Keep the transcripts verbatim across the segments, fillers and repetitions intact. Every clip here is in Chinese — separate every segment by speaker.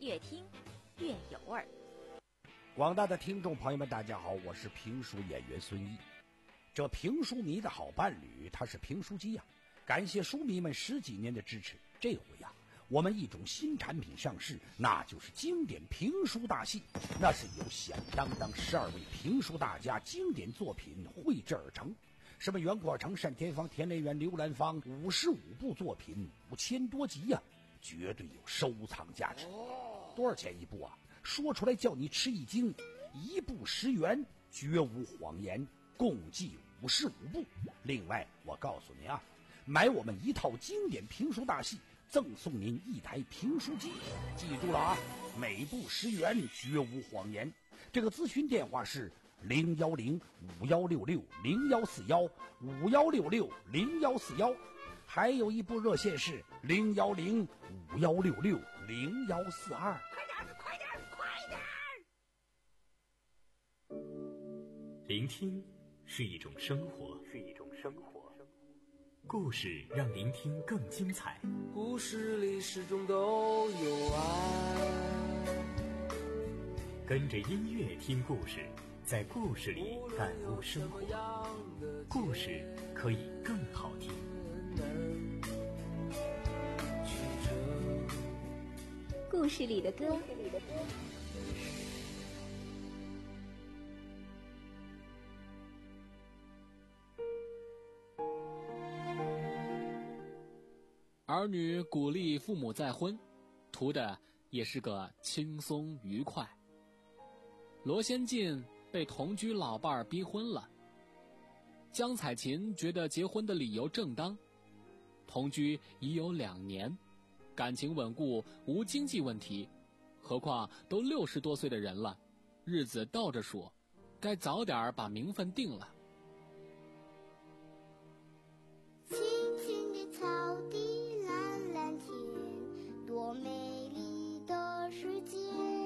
Speaker 1: 越听越有味儿。
Speaker 2: 广大的听众朋友们，大家好，我是评书演员孙一。这评书迷的好伴侣，他是评书机呀、啊！感谢书迷们十几年的支持。这回呀、啊，我们一种新产品上市，那就是经典评书大戏。那是由响当当十二位评书大家经典作品绘制而成。什么袁阔成、单田芳、田连元、刘兰芳，五十五部作品，五千多集呀、啊，绝对有收藏价值。多少钱一部啊？说出来叫你吃一惊，一部十元，绝无谎言，共计五十五部。另外，我告诉您啊，买我们一套经典评书大戏，赠送您一台评书机。记住了啊，每部十元，绝无谎言。这个咨询电话是零幺零五幺六六零幺四幺五幺六六零幺四幺，还有一部热线是零幺零五幺六六零幺四二。
Speaker 3: 快点，快点，快点！
Speaker 4: 聆听是一种生活，是一种生活。故事让聆听更精彩。
Speaker 5: 故事里始终都有爱。
Speaker 4: 跟着音乐听故事，在故事里感悟生活。故事可以更好听。
Speaker 1: 故事里的歌。
Speaker 6: 儿女鼓励父母再婚，图的也是个轻松愉快。罗先进被同居老伴儿逼婚了，江彩琴觉得结婚的理由正当，同居已有两年，感情稳固，无经济问题，何况都六十多岁的人了，日子倒着数，该早点把名分定了。
Speaker 7: 青青的草地，蓝蓝天，多美丽的世界。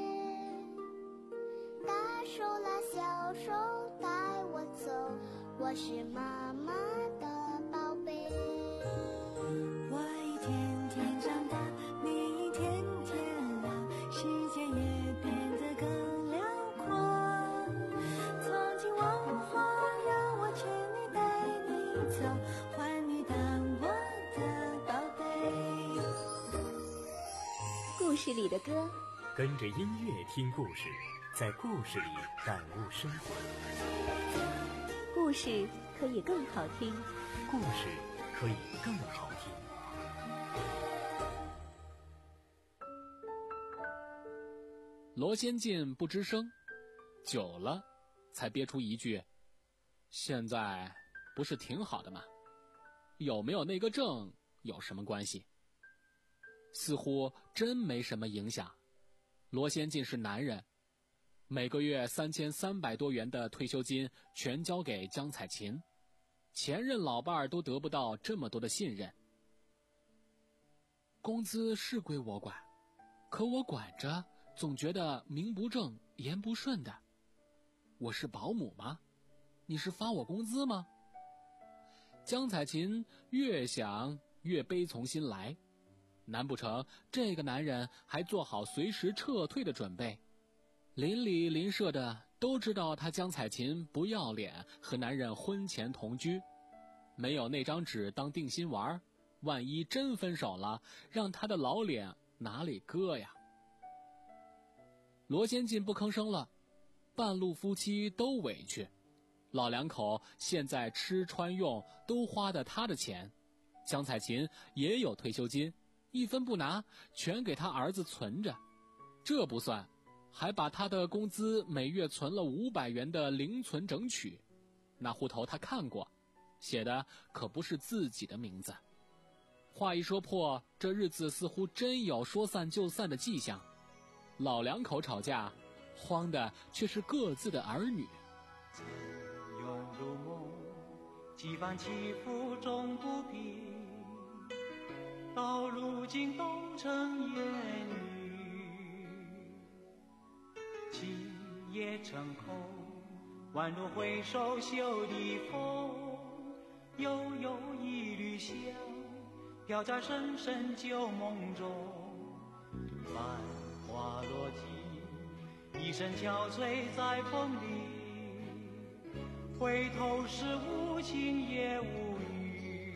Speaker 7: 大手拉小手带我走，我是妈妈的宝贝。
Speaker 8: 我一天天长大，你一天天老，世界也变得更辽阔。从今往后让我全力带你走，换你当我的宝贝。
Speaker 1: 故事里的歌，
Speaker 4: 跟着音乐听故事，在故事里感悟生活。
Speaker 1: 故事可以更好听，
Speaker 4: 故事可以更好听。
Speaker 6: 罗先进不吱声，久了才憋出一句：现在不是挺好的吗？有没有那个证有什么关系？似乎真没什么影响。罗先进是男人，每个月三千三百多元的退休金全交给江彩琴，前任老伴儿都得不到这么多的信任。工资是归我管，可我管着总觉得名不正言不顺的。我是保姆吗？你是发我工资吗？江彩琴越想越悲从心来，难不成这个男人还做好随时撤退的准备？邻里邻舍的都知道他江彩琴不要脸，和男人婚前同居，没有那张纸当定心丸，万一真分手了，让他的老脸哪里搁呀？罗先进不吭声了，半路夫妻都委屈，老两口现在吃穿用都花的他的钱，江彩琴也有退休金，一分不拿，全给他儿子存着。这不算，还把他的工资每月存了五百元的零存整取，那户头他看过，写的可不是自己的名字。话一说破，这日子似乎真有说散就散的迹象。老两口吵架，慌的却是各自的儿女。
Speaker 9: 永如梦，几番起伏终不平，到如今都成烟雨。今夜成空，宛如回首袖的风，悠悠一缕香，飘在深深旧梦中。繁华一声憔悴在风里，回头是无情也无语。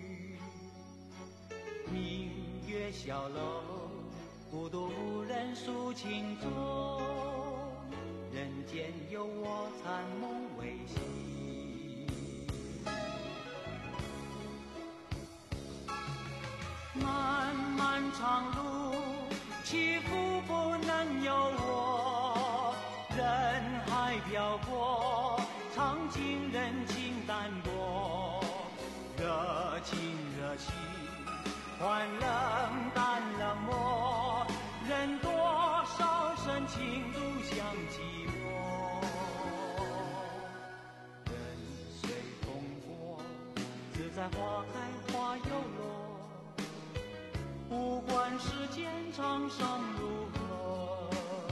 Speaker 9: 明月小楼，孤独无人诉情衷，人间有我残梦未醒。漫漫长路，起伏不能由我，人海漂泊，尝尽人情淡薄。热情热情，换冷淡冷漠，任多少深情独向寂寞。人随风过，自在花开花又落，不管世间长生如何。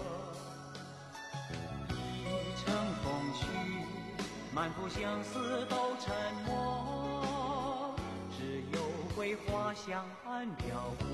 Speaker 9: 一程风絮，满腹相思都沉默，只有桂花香岸飘过。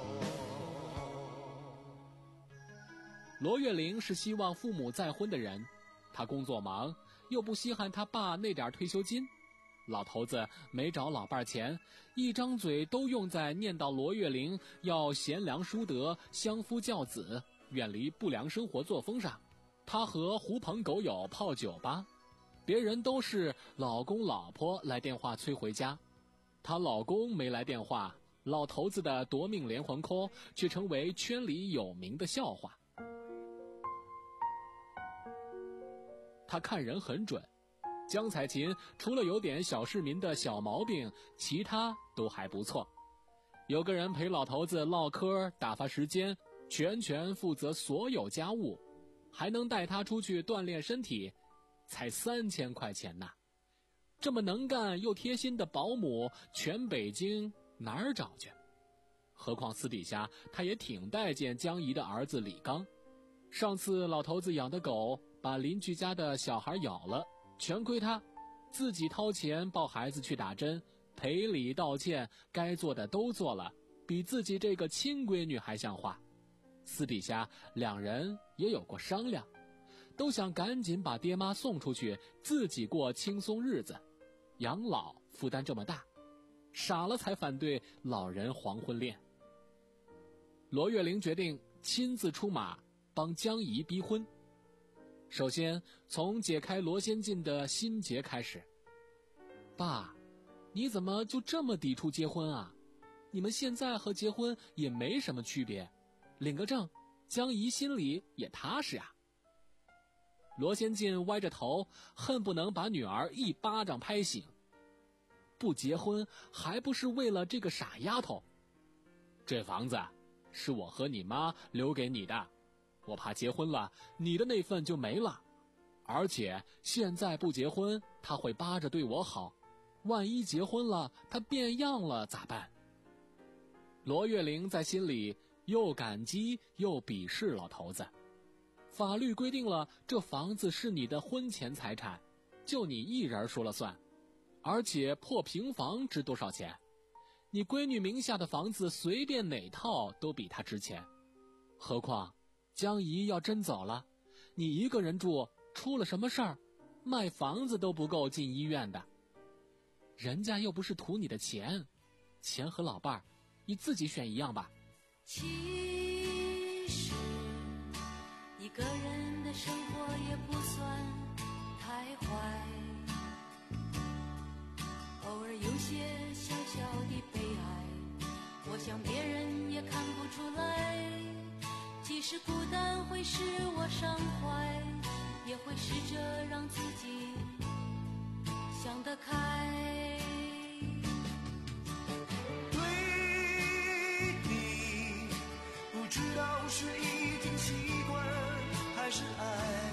Speaker 6: 罗月玲是希望父母再婚的人，他工作忙，又不稀罕他爸那点退休金。老头子没找老伴儿钱，一张嘴都用在念叨罗月玲要贤良淑德、相夫教子、远离不良生活作风上。他和狐朋狗友泡酒吧，别人都是老公老婆来电话催回家，她老公没来电话，老头子的夺命连环 call 却成为圈里有名的笑话。他看人很准，江彩琴除了有点小市民的小毛病，其他都还不错。有个人陪老头子唠嗑打发时间，全权负责所有家务，还能带他出去锻炼身体，才三千块钱呢。这么能干又贴心的保姆，全北京哪儿找去？何况私底下他也挺待见江姨的儿子李刚。上次老头子养的狗把邻居家的小孩咬了，全亏他，自己掏钱抱孩子去打针，赔礼道歉，该做的都做了，比自己这个亲闺女还像话。私底下两人也有过商量，都想赶紧把爹妈送出去，自己过轻松日子。养老负担这么大，傻了才反对老人黄昏恋。罗月玲决定亲自出马帮江姨逼婚。首先从解开罗先进的心结开始。爸，你怎么就这么抵触结婚啊？你们现在和结婚也没什么区别，领个证，江姨心里也踏实啊。罗先进歪着头，恨不能把女儿一巴掌拍醒。不结婚还不是为了这个傻丫头？这房子是我和你妈留给你的，我怕结婚了你的那份就没了，而且现在不结婚他会扒着对我好，万一结婚了他变样了咋办？罗月玲在心里又感激又鄙视老头子。法律规定了这房子是你的婚前财产，就你一人说了算，而且破平房值多少钱？你闺女名下的房子随便哪套都比她值钱，何况江姨要真走了，你一个人住，出了什么事儿，卖房子都不够进医院的。人家又不是图你的钱，钱和老伴儿，你自己选一样吧。
Speaker 8: 其实一个人的生活也不算太坏，偶尔有些小小的悲哀，我想别人也看不出来。即使孤单会使我伤怀，也会试着让自己想得开。
Speaker 5: 对你不知道是已经习惯还是爱，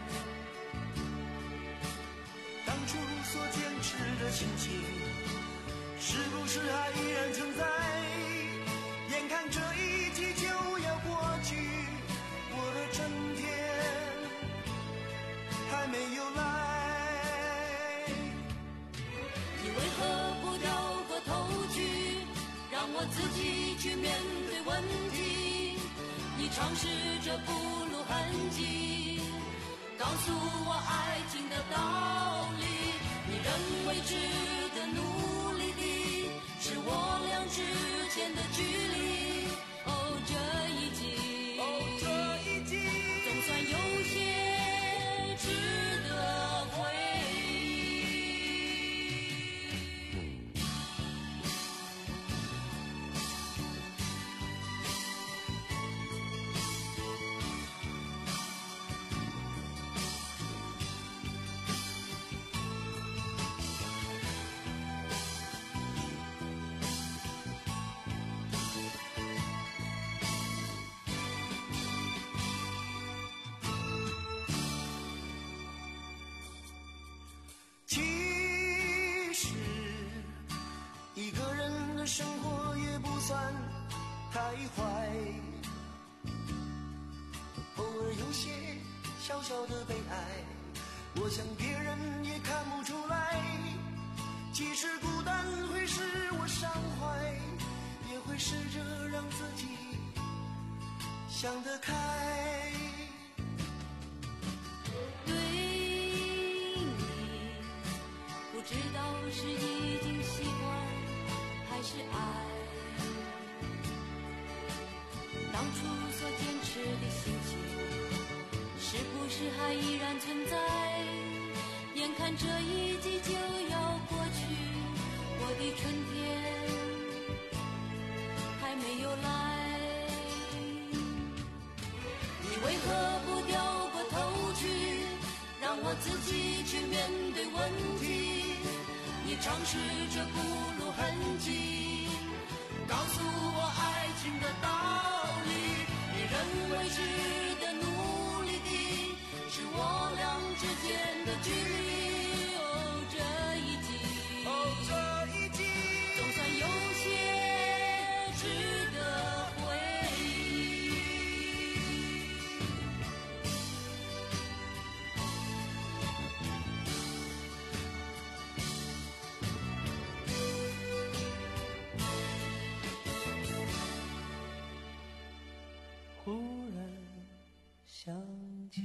Speaker 5: 当初所坚持的心情是不是还依然存在？眼看这一季就要过去，我的春天还没有来。
Speaker 8: 你为何不掉过头去，让我自己去面对问题？你尝试着不露痕迹，
Speaker 10: 告诉我爱情的道理。你认为值得努力的，是我俩之间的距离。哦，这一季，
Speaker 5: 哦，这一季，
Speaker 10: 总算有些值得回忆。
Speaker 5: 其实一个人的生活也不算太坏，偶尔有些小小的悲哀，我想别人也看不出来。其实孤单会使我伤怀，也会试着让自己想得开。
Speaker 10: 对你，不知道是已经习惯还是爱。当初所坚持的心情，是不是还依然存在？眼看这一季就要过去，我的春天还没有来。你为何不掉过头去，让我自己去面对问题？你尝试着不露痕迹，告诉我爱情的道理。你认为值得努力的，是我俩之间的距离。哦，这一季，
Speaker 5: 哦，这一季，
Speaker 10: 总算有些值得回忆。
Speaker 5: 忽然想起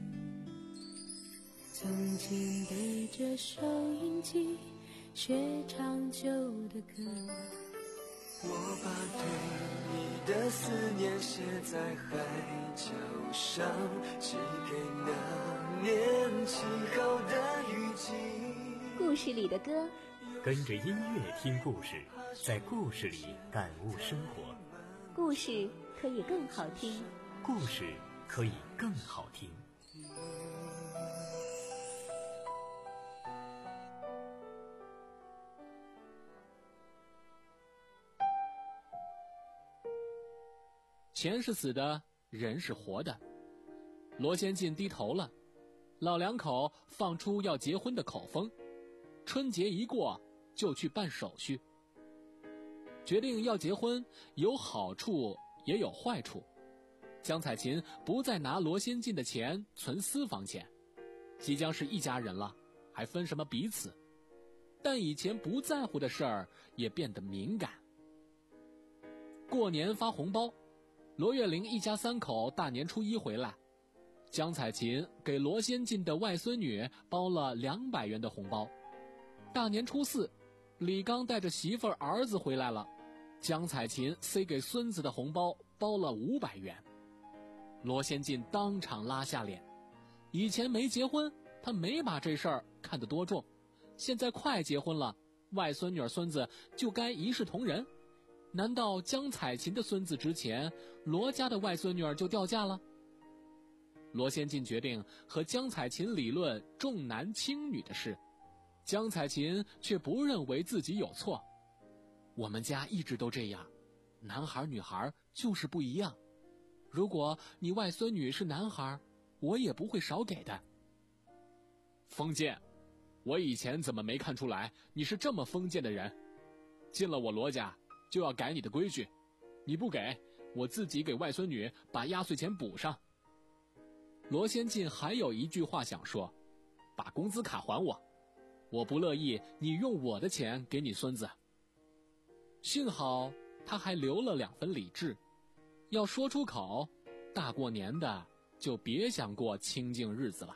Speaker 8: 曾经对着收音机学唱旧的歌，
Speaker 5: 我把对你的思念写在海角上，寄给那年起好的雨季。
Speaker 1: 故事里的歌，
Speaker 4: 跟着音乐听故事，在故事里感悟生活。
Speaker 1: 故事可以更好听。
Speaker 4: 故事可以更好听。
Speaker 6: 钱是死的，人是活的。罗先进低头了，老两口放出要结婚的口风，春节一过就去办手续。决定要结婚，有好处也有坏处。江彩琴不再拿罗先进的钱存私房钱，即将是一家人了，还分什么彼此？但以前不在乎的事儿也变得敏感。过年发红包，罗月玲一家三口大年初一回来，江彩琴给罗先进的外孙女包了两百元的红包。大年初四，李刚带着媳妇儿儿子回来了，江彩琴塞给孙子的红包包了五百元。罗先进当场拉下脸，以前没结婚，他没把这事儿看得多重，现在快结婚了，外孙女儿孙子就该一视同仁。难道江彩琴的孙子值钱，罗家的外孙女儿就掉价了？罗先进决定和江彩琴理论重男轻女的事，江彩琴却不认为自己有错。我们家一直都这样，男孩女孩就是不一样。如果你外孙女是男孩，我也不会少给的。封建，我以前怎么没看出来你是这么封建的人？进了我罗家就要改你的规矩，你不给，我自己给外孙女把压岁钱补上。罗先进还有一句话想说，把工资卡还我，我不乐意你用我的钱给你孙子。幸好他还留了两分理智，要说出口，大过年的就别想过清静日子了。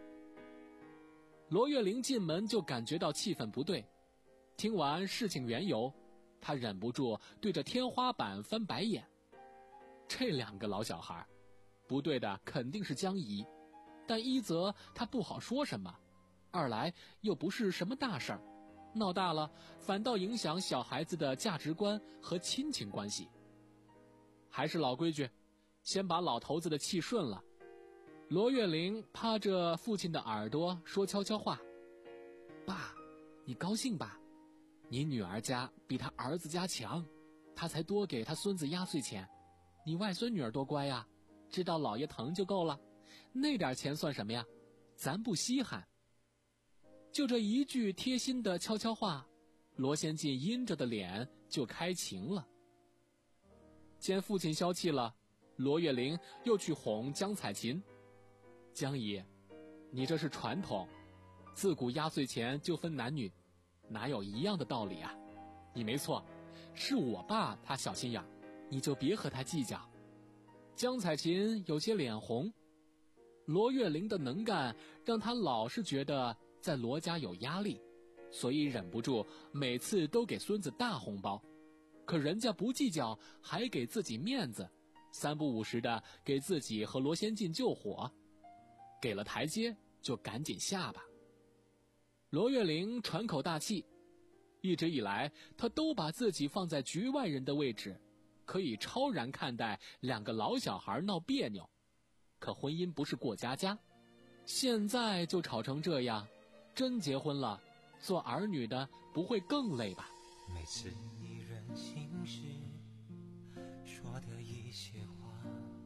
Speaker 6: 罗月玲进门就感觉到气氛不对，听完事情缘由，她忍不住对着天花板翻白眼。这两个老小孩，不对的肯定是江姨，但一则她不好说什么，二来又不是什么大事儿，闹大了反倒影响小孩子的价值观和亲情关系。还是老规矩，先把老头子的气顺了。罗月玲趴着父亲的耳朵说悄悄话：爸，你高兴吧？你女儿家比他儿子家强，他才多给他孙子压岁钱。你外孙女儿多乖呀，知道老爷疼就够了，那点钱算什么呀？咱不稀罕。就这一句贴心的悄悄话，罗先进阴着的脸就开晴了。见父亲消气了，罗月玲又去哄江彩琴：江姨，你这是传统，自古压岁钱就分男女，哪有一样的道理啊？你没错，是我爸他小心眼，你就别和他计较。江彩琴有些脸红，罗月玲的能干让她老是觉得在罗家有压力，所以忍不住每次都给孙子大红包，可人家不计较，还给自己面子，三不五时的给自己和罗先进救火，给了台阶就赶紧下吧。罗月玲喘口大气，一直以来她都把自己放在局外人的位置，可以超然看待两个老小孩闹别扭，可婚姻不是过家家，现在就吵成这样，真结婚了，做儿女的不会更累吧？
Speaker 5: 每次你任性时说的一些话，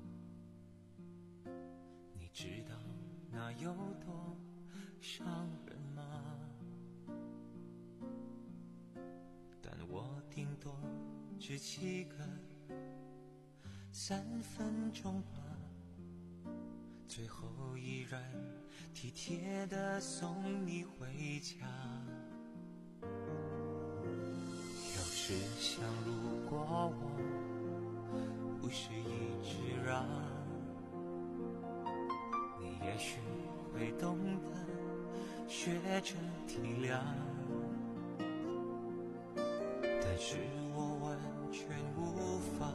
Speaker 5: 你知道那有多伤人吗？但我顶多只记个三分钟吧，最后依然体贴地送你回家。有时想如果我不是一直让，你也许会懂得学着体谅，但是我完全无法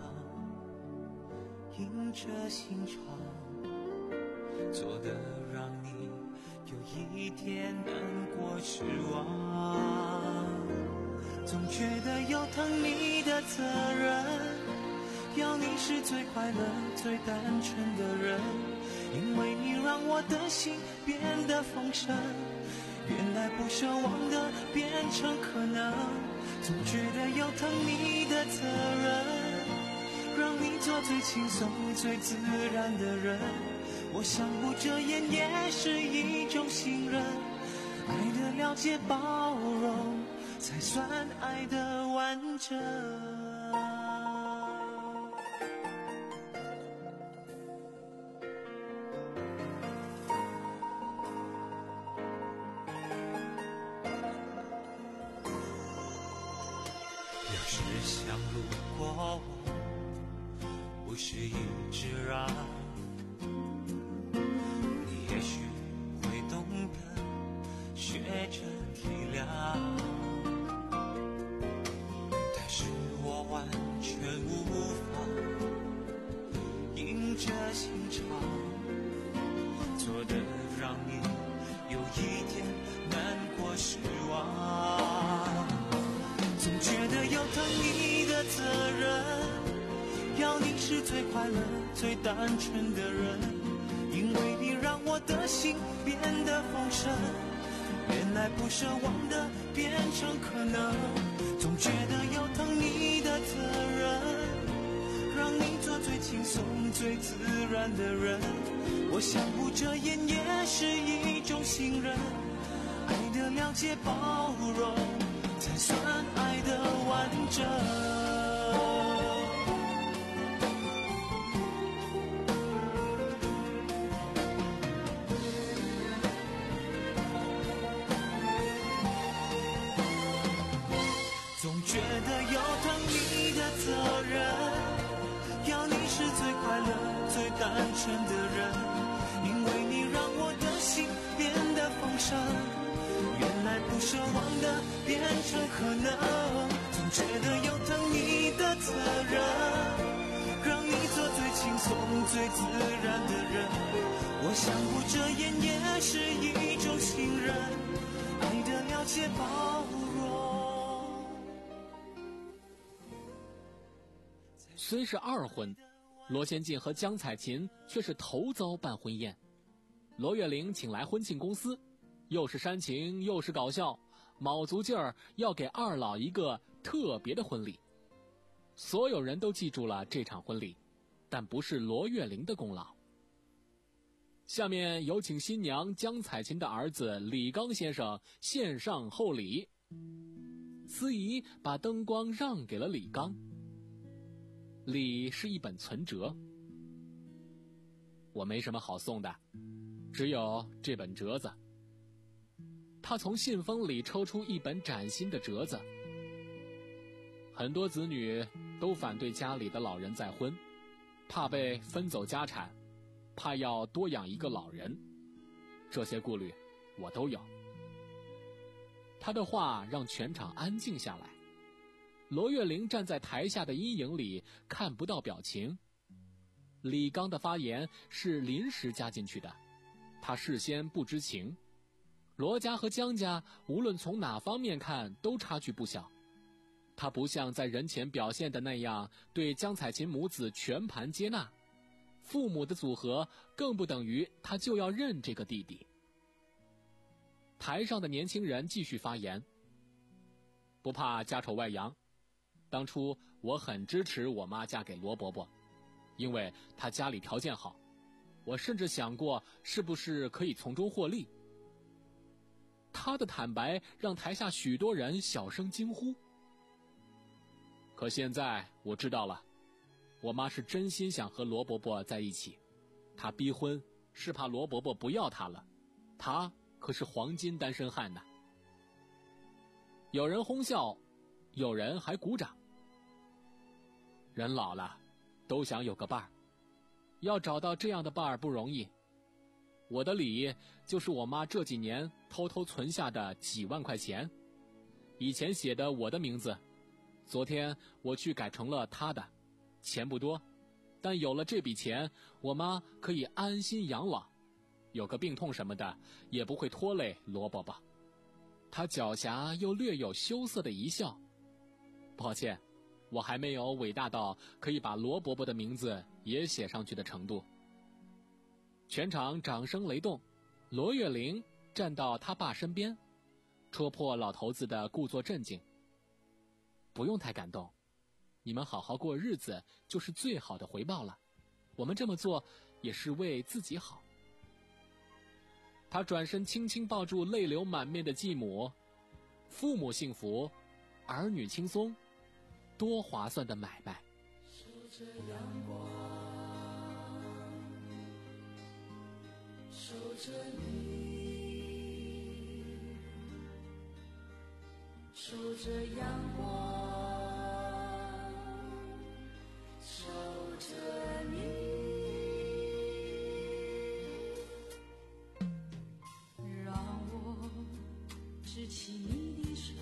Speaker 5: 硬着心肠做得让你有一点难过失望，总觉得有疼你的责任，要你是最快乐最单纯的人，因为你让我的心变得丰盛，原来不奢望的变成可能，总觉得有疼你的责任，让你做最轻松最自然的人，我想不遮掩也是一种信任，爱的了解包容才算爱的完整。有时想如果我不是一直让，你也许会懂得学着体谅，但是我完全无法硬着心肠做得让你有一点难过失望，总觉得有疼你的责任，要你是最快乐最单纯的人，因为你让我的心变得丰盛，原来不奢望的变成可能，总觉得有疼你的责任，让你做最轻松最自然的人，我想不遮掩也是一种信任，爱的了解包容才算爱的完整。总觉得有疼你的责任，要你是最快乐最单纯的人，因为你让我的心变得丰盛，原来不奢望的变成可能，总觉得有疼你的责任，让你做最轻松最自然的人，我想不遮掩也是一种信任，爱的了解包容。
Speaker 6: 虽是二婚，罗先进和江彩琴却是头遭办婚宴。罗月玲请来婚庆公司，又是煽情又是搞笑，卯足劲儿要给二老一个特别的婚礼。所有人都记住了这场婚礼，但不是罗月玲的功劳。下面有请新娘江彩琴的儿子李刚先生献上厚礼。司仪把灯光让给了李刚，礼是一本存折。我没什么好送的，只有这本折子。他从信封里抽出一本崭新的折子。很多子女都反对家里的老人再婚，怕被分走家产，怕要多养一个老人，这些顾虑我都有。他的话让全场安静下来。罗月玲站在台下的阴影里，看不到表情。李刚的发言是临时加进去的，他事先不知情。罗家和江家无论从哪方面看都差距不小，他不像在人前表现的那样对江彩琴母子全盘接纳，父母的组合更不等于他就要认这个弟弟。台上的年轻人继续发言，不怕家丑外扬，当初我很支持我妈嫁给罗伯伯，因为她家里条件好，我甚至想过是不是可以从中获利。他的坦白让台下许多人小声惊呼。可现在我知道了，我妈是真心想和罗伯伯在一起，她逼婚是怕罗伯伯不要她了，她可是黄金单身汉呢。有人哄笑，有人还鼓掌。人老了都想有个伴儿，要找到这样的伴儿不容易。我的礼就是我妈这几年偷偷存下的几万块钱，以前写的我的名字，昨天我去改成了她的，钱不多，但有了这笔钱，我妈可以安心养老，有个病痛什么的也不会拖累罗伯伯。他狡黠又略有羞涩的一笑，抱歉，我还没有伟大到可以把罗伯伯的名字也写上去的程度。全场掌声雷动，罗月玲站到他爸身边，戳破老头子的故作镇静。不用太感动，你们好好过日子就是最好的回报了，我们这么做也是为自己好。他转身轻轻抱住泪流满面的继母，父母幸福，儿女轻松，多划算的买卖。
Speaker 10: 守着阳光，守着你，守着阳光，守着你。执起你的手，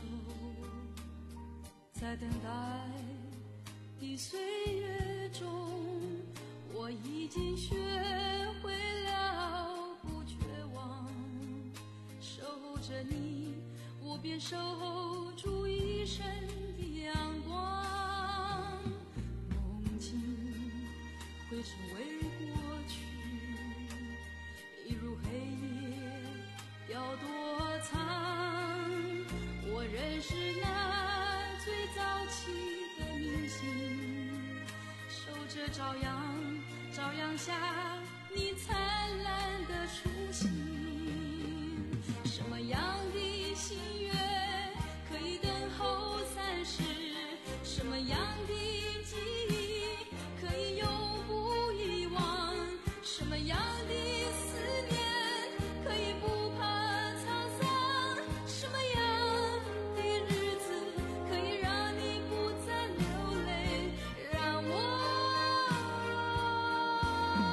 Speaker 10: 在等待的岁月中，我已经学会了不绝望。守着你，我便守住一生的阳光。梦境会成为过去，一如黑夜要躲藏。我认识那最早期的明星，守着朝阳，朝阳下你灿烂的初心。什么样的心愿可以等候三世？什么样的记忆可以永不遗忘？什么样的思念可以不怕沧桑？什么样的日子可以让你不再流泪？让我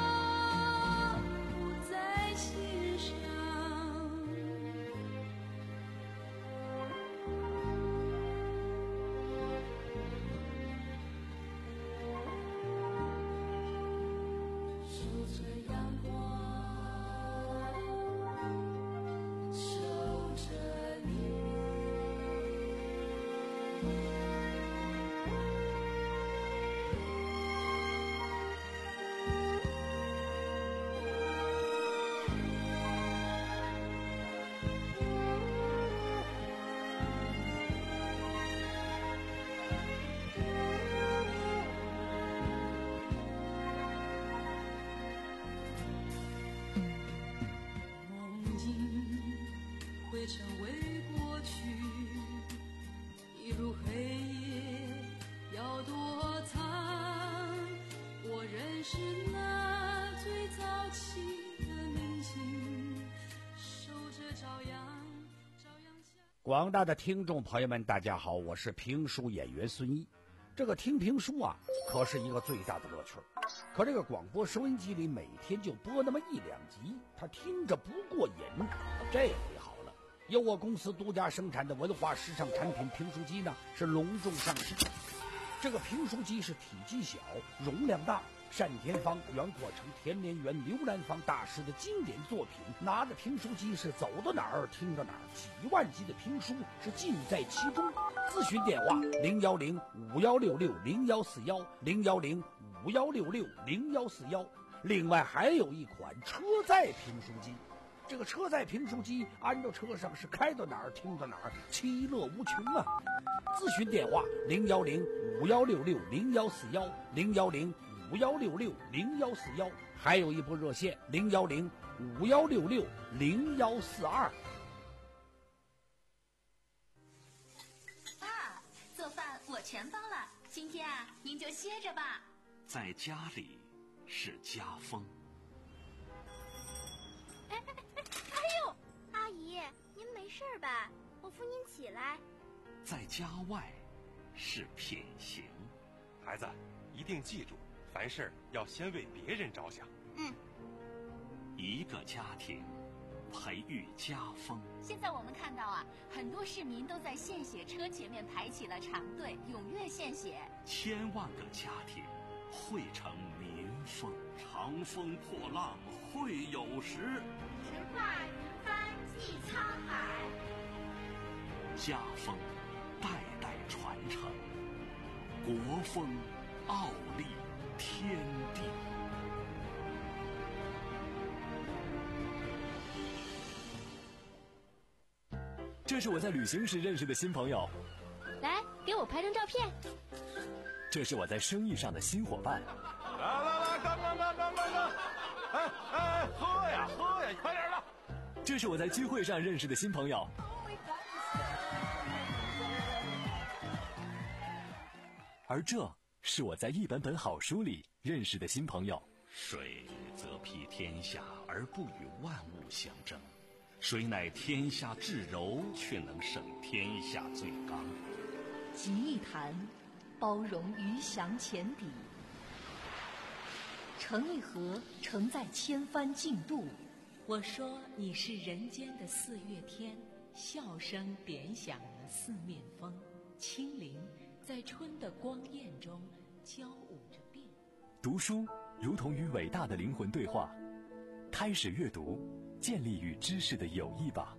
Speaker 2: 广大的听众朋友们，大家好，我是评书演员孙一。这个听评书啊，可是一个最大的乐趣。可这个广播收音机里每天就播那么一两集，他听着不过瘾。这回好了，由我公司独家生产的文化时尚产品评书机呢，是隆重上市。这个评书机是体积小，容量大，单田芳、袁阔成、田连元、刘兰芳大师的经典作品，拿着评书机是走到哪儿听到哪儿，几万集的评书是尽在其中。咨询电话零幺零五幺六六零幺四幺零幺零五幺六六零幺四幺。另外还有一款车载评书机，这个车载评书机安到车上是开到哪儿听到哪儿，其乐无穷啊！咨询电话零幺零五幺六六零幺四幺零幺零五幺六六零幺四幺，还有一部热线零幺零五幺六六零幺四二。
Speaker 1: 爸，做饭我全包了，今天啊，您就歇着吧。
Speaker 4: 在家里是家风。
Speaker 7: 哎哎哎！哎呦，阿姨，您没事吧？我扶您起来。
Speaker 4: 在家外是品行。
Speaker 11: 孩子，一定记住，凡事要先为别人着想。
Speaker 7: 嗯。
Speaker 4: 一个家庭培育家风。
Speaker 1: 现在我们看到啊，很多市民都在献血车前面排起了长队，踊跃献血。
Speaker 4: 千万个家庭汇成民风。长风破浪会有时，
Speaker 3: 直挂云帆济沧海。
Speaker 4: 家风代代传承，国风傲立天地。
Speaker 12: 这是我在旅行时认识的新朋友，
Speaker 1: 来，给我拍张照片。
Speaker 12: 这是我在生意上的新伙伴。
Speaker 11: 来来来，干干干干干干！哎哎，喝呀喝呀，快点的！
Speaker 12: 这是我在聚会上认识的新朋友。而这是我在一本本好书里认识的新朋友。
Speaker 4: 水则披天下而不与万物相争，水乃天下至柔，却能胜天下最刚。
Speaker 13: 集一谈，包容鱼翔浅底；成一河，承载千帆竞渡。我说你是人间的四月天，笑声点响了四面风，清灵在春的光艳中交舞着变。
Speaker 12: 读书如同与伟大的灵魂对话，开始阅读，建立与知识的友谊吧。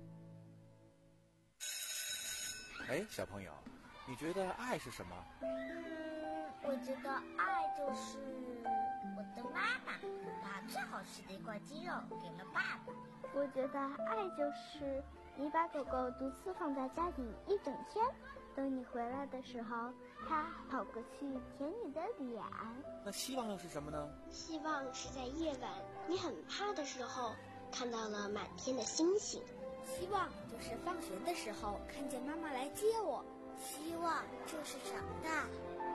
Speaker 14: 哎，小朋友，你觉得爱是什么？
Speaker 7: 嗯，我觉得爱就是我的妈妈把最好吃的一块鸡肉给了爸爸。
Speaker 15: 我觉得爱就是你把狗狗独自放在家里一整天，等你回来的时候，它跑过去舔你的脸。
Speaker 14: 那希望又是什么呢？
Speaker 16: 希望是在夜晚你很怕的时候，看到了满天的星星。
Speaker 15: 希望就是放学的时候看见妈妈来接我。
Speaker 16: 希望就是长大。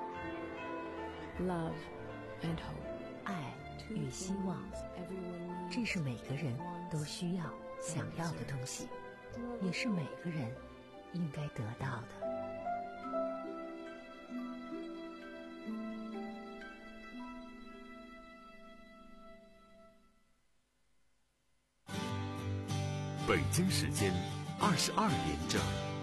Speaker 17: Love and hope， 爱与希望，这是每个人都需要、想要的东西，也是每个人应该得到的。
Speaker 12: 北京时间二十二点整。